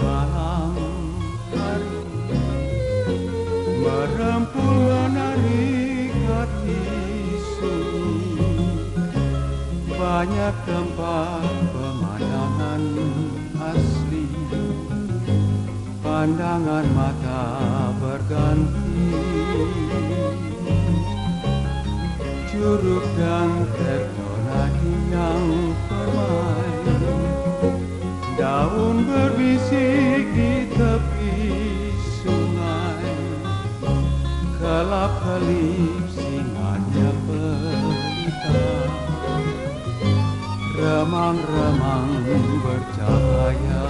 malam hari, merempul menarik hati sunyi. Banyak tempat pemandangan asli, pandangan mata berganti. Curug dan tertonadi yang permai, daun berbisik di tepi sungai. Kelap-kelip sinarnya pelita, remang-remang bercahaya.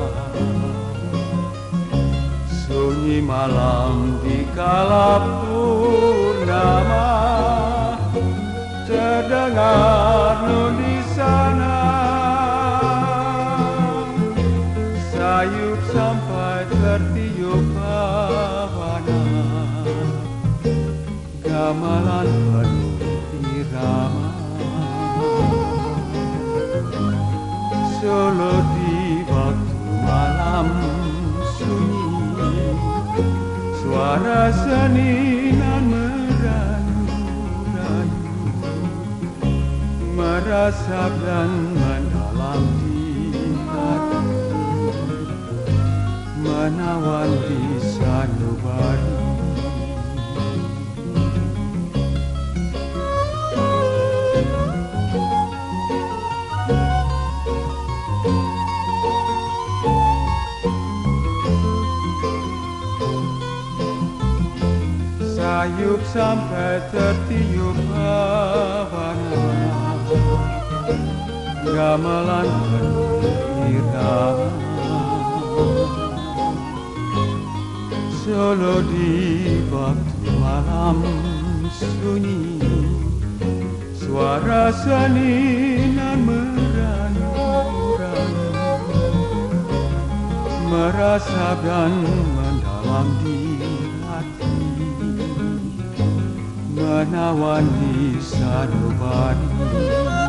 Sunyi malam di kala purnama, terdengar nun di sana. Sayup sampai tertiup pavana, gamelan penuh irama. Solo di waktu malam sunyi, suara seninan merayu-rayu, meresap dan mendalam di hati, menawan di sanubari. Sayup sampai tertiup pavana, gamelan penuh irama. Solo di waktu malam sunyi, suara seninan merayu-rayu, meresap dan mendalam di hati, menawan di sanubari.